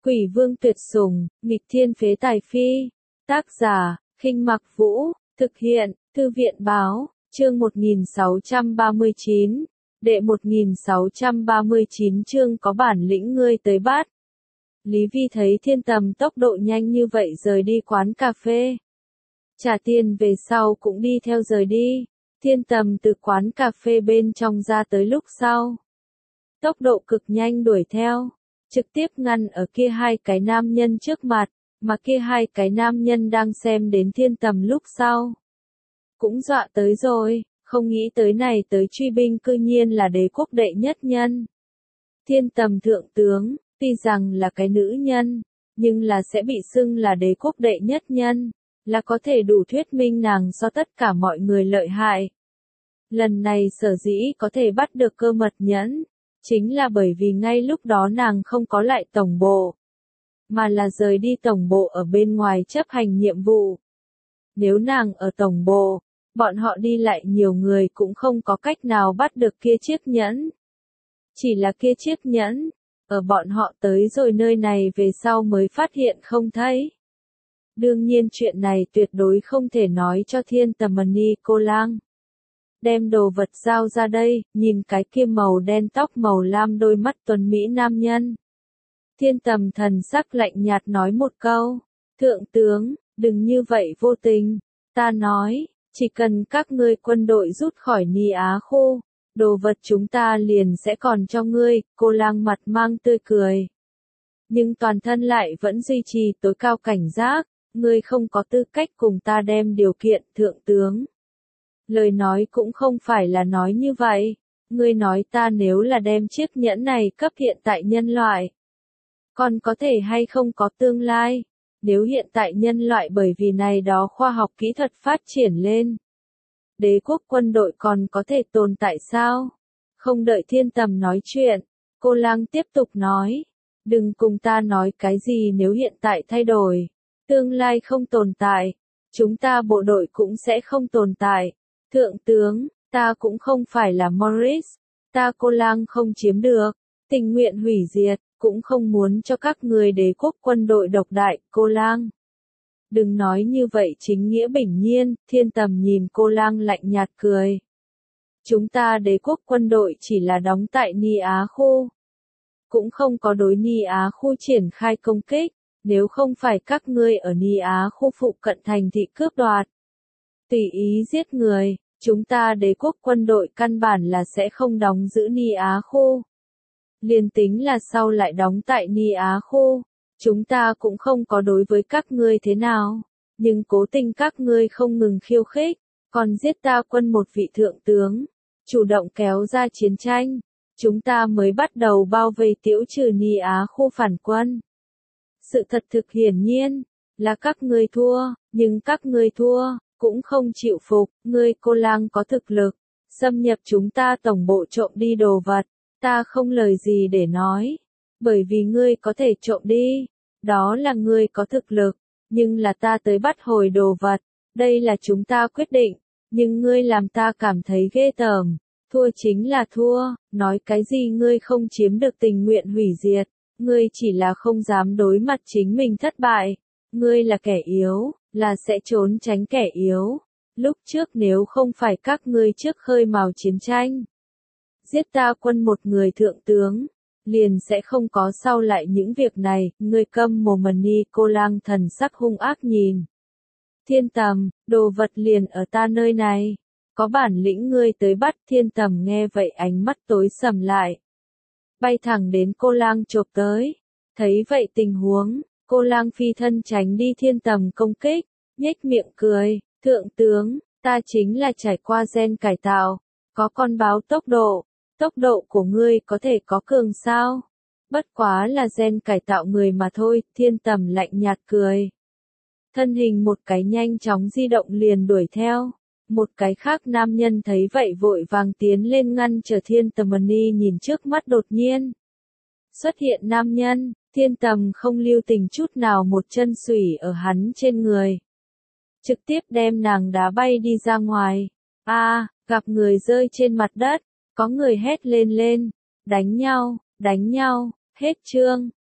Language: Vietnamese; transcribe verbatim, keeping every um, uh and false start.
Quỷ vương tuyệt sủng, nghịch thiên phế tài phi. Tác giả, Khinh Mặc Vũ, thực hiện, Thư viện báo, chương một nghìn sáu trăm ba mươi chín, đệ một nghìn sáu trăm ba mươi chín chương có bản lĩnh ngươi tới bắt. Lý Vi thấy Thiên Tầm tốc độ nhanh như vậy rời đi quán cà phê. Trả tiền về sau cũng đi theo rời đi. Thiên Tầm từ quán cà phê bên trong ra tới lúc sau. Tốc độ cực nhanh đuổi theo. Trực tiếp ngăn ở kia hai cái nam nhân trước mặt, mà kia hai cái nam nhân đang xem đến Thiên Tầm lúc sau. Cũng dọa tới rồi, không nghĩ tới này tới truy binh cư nhiên là đế quốc đệ nhất nhân. Thiên Tầm thượng tướng, tuy rằng là cái nữ nhân, nhưng là sẽ bị xưng là đế quốc đệ nhất nhân, là có thể đủ thuyết minh nàng so tất cả mọi người lợi hại. Lần này sở dĩ có thể bắt được Cơ Mật Nhẫn, chính là bởi vì ngay lúc đó nàng không có lại tổng bộ, mà là rời đi tổng bộ ở bên ngoài chấp hành nhiệm vụ. Nếu nàng ở tổng bộ, bọn họ đi lại nhiều người cũng không có cách nào bắt được kia chiếc nhẫn. Chỉ là kia chiếc nhẫn, ở bọn họ tới rồi nơi này về sau mới phát hiện không thấy. Đương nhiên chuyện này tuyệt đối không thể nói cho Thiên Tầm Ni cô lang. Đem đồ vật giao ra đây, nhìn cái kia màu đen tóc màu lam đôi mắt tuấn mỹ nam nhân. Thiên Tầm thần sắc lạnh nhạt nói một câu, thượng tướng, đừng như vậy vô tình, ta nói, chỉ cần các ngươi quân đội rút khỏi Ni Á khu, đồ vật chúng ta liền sẽ còn cho ngươi. Cô lang mặt mang tươi cười. Nhưng toàn thân lại vẫn duy trì tối cao cảnh giác, ngươi không có tư cách cùng ta đem điều kiện, thượng tướng. Lời nói cũng không phải là nói như vậy, ngươi nói ta nếu là đem chiếc nhẫn này cấp hiện tại nhân loại, còn có thể hay không có tương lai, nếu hiện tại nhân loại bởi vì này đó khoa học kỹ thuật phát triển lên, đế quốc quân đội còn có thể tồn tại sao? Không đợi Thiên Tầm nói chuyện, cô lang tiếp tục nói, đừng cùng ta nói cái gì nếu hiện tại thay đổi, tương lai không tồn tại, chúng ta bộ đội cũng sẽ không tồn tại. Thượng tướng, ta cũng không phải là Morris, ta cô lang không chiếm được, tình nguyện hủy diệt, cũng không muốn cho các người đế quốc quân đội độc đại. Cô lang, đừng nói như vậy chính nghĩa bình nhiên. Thiên Tầm nhìn cô lang lạnh nhạt cười. Chúng ta đế quốc quân đội chỉ là đóng tại Ni Á khu, cũng không có đối Ni Á khu triển khai công kích, nếu không phải các ngươi ở Ni Á khu phụ cận thành thị cướp đoạt, tùy ý giết người, chúng ta đế quốc quân đội căn bản là sẽ không đóng giữ Ni Á khu. Liên tính là sau lại đóng tại Ni Á khu, chúng ta cũng không có đối với các ngươi thế nào, nhưng cố tình các ngươi không ngừng khiêu khích, còn giết ta quân một vị thượng tướng, chủ động kéo ra chiến tranh, chúng ta mới bắt đầu bao vây tiễu trừ Ni Á khu phản quân. Sự thật thực hiển nhiên, là các ngươi thua, nhưng các ngươi thua, cũng không chịu phục. Ngươi cô lang có thực lực, xâm nhập chúng ta tổng bộ trộm đi đồ vật, ta không lời gì để nói, bởi vì ngươi có thể trộm đi, đó là ngươi có thực lực, nhưng là ta tới bắt hồi đồ vật, đây là chúng ta quyết định, nhưng ngươi làm ta cảm thấy ghê tởm, thua chính là thua, nói cái gì ngươi không chiếm được tình nguyện hủy diệt, ngươi chỉ là không dám đối mặt chính mình thất bại, ngươi là kẻ yếu, là sẽ trốn tránh kẻ yếu. Lúc trước nếu không phải các ngươi trước khơi mào chiến tranh, giết ta quân một người thượng tướng, liền sẽ không có sau lại những việc này. Ngươi câm mồm. Ni cô lang thần sắc hung ác nhìn Thiên Tầm, đồ vật liền ở ta nơi này, có bản lĩnh ngươi tới bắt. Thiên Tầm nghe vậy ánh mắt tối sầm lại, bay thẳng đến cô lang chộp tới. Thấy vậy tình huống, cô lang phi thân tránh đi Thiên Tầm công kích, nhếch miệng cười, thượng tướng, ta chính là trải qua gen cải tạo, có con báo tốc độ, tốc độ của ngươi có thể có cường sao? Bất quá là gen cải tạo người mà thôi. Thiên Tầm lạnh nhạt cười. Thân hình một cái nhanh chóng di động liền đuổi theo. Một cái khác nam nhân thấy vậy vội vàng tiến lên ngăn trở Thiên Tầm. Ni nhìn trước mắt đột nhiên xuất hiện nam nhân, Thiên Tầm không lưu tình chút nào một chân xủy ở hắn trên người, trực tiếp đem nàng đá bay đi ra ngoài. A, à, gặp người rơi trên mặt đất, có người hét lên lên, đánh nhau, đánh nhau, hết chương.